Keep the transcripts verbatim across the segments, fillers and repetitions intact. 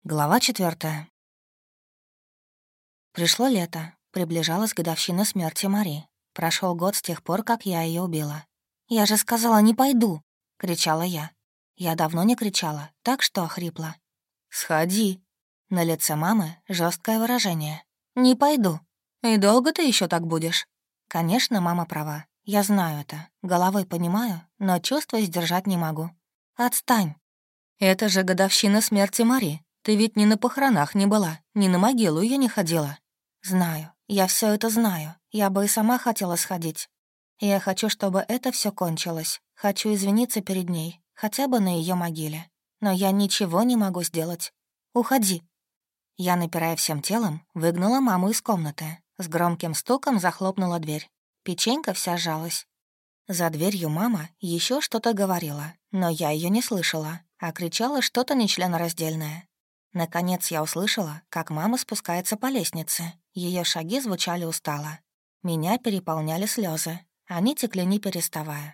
Глава четвертая. Пришло лето, приближалась годовщина смерти Мари. Прошел год с тех пор, как я ее убила. «Я же сказала, не пойду!» — кричала я. Я давно не кричала, так что охрипла. «Сходи!» На лице мамы жесткое выражение. «Не пойду. И долго ты еще так будешь?» Конечно, мама права. Я знаю это, головой понимаю, но чувства сдержать не могу. «Отстань!» «Это же годовщина смерти Мари. Ты ведь ни на похоронах не была, ни на могилу я не ходила». «Знаю, я все это знаю. Я бы и сама хотела сходить. Я хочу, чтобы это все кончилось. Хочу извиниться перед ней, хотя бы на ее могиле. Но я ничего не могу сделать. Уходи». Я, напирая всем телом, выгнала маму из комнаты. С громким стуком захлопнула дверь. Печенька вся сжалась. За дверью мама еще что-то говорила, но я ее не слышала, а кричала что-то нечленораздельное. Наконец я услышала, как мама спускается по лестнице. Ее шаги звучали устало. Меня переполняли слезы. Они текли не переставая.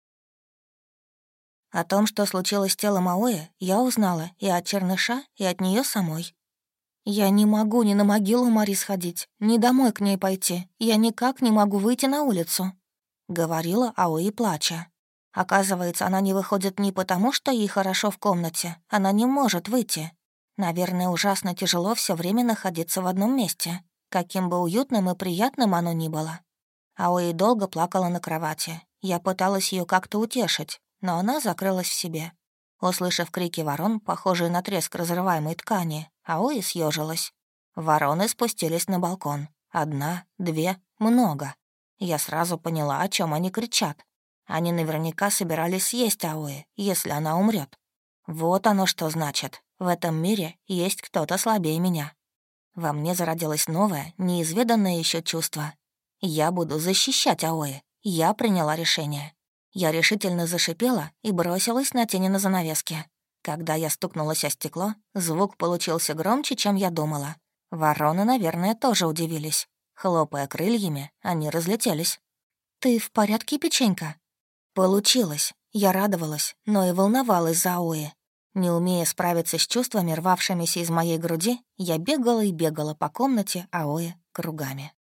О том, что случилось с телом Аои, я узнала и от Черныша, и от нее самой. «Я не могу ни на могилу Мари сходить, ни домой к ней пойти. Я никак не могу выйти на улицу», — говорила Аои, плача. Оказывается, она не выходит не потому, что ей хорошо в комнате. Она не может выйти. Наверное, ужасно тяжело все время находиться в одном месте, каким бы уютным и приятным оно ни было. Аои долго плакала на кровати. Я пыталась ее как-то утешить, но она закрылась в себе. Услышав крики ворон, похожие на треск разрываемой ткани, Аои съежилась. Вороны спустились на балкон. Одна, две, много. Я сразу поняла, о чем они кричат. Они наверняка собирались съесть Аои, если она умрет. Вот оно что значит. В этом мире есть кто-то слабее меня. Во мне зародилось новое, неизведанное еще чувство. Я буду защищать Аои. Я приняла решение. Я решительно зашипела и бросилась на тени на занавеске. Когда я стукнулась о стекло, звук получился громче, чем я думала. Вороны, наверное, тоже удивились. Хлопая крыльями, они разлетелись. «Ты в порядке, печенька?» Получилось. Я радовалась, но и волновалась за Аои. Не умея справиться с чувствами, рвавшимися из моей груди, я бегала и бегала по комнате Аои кругами.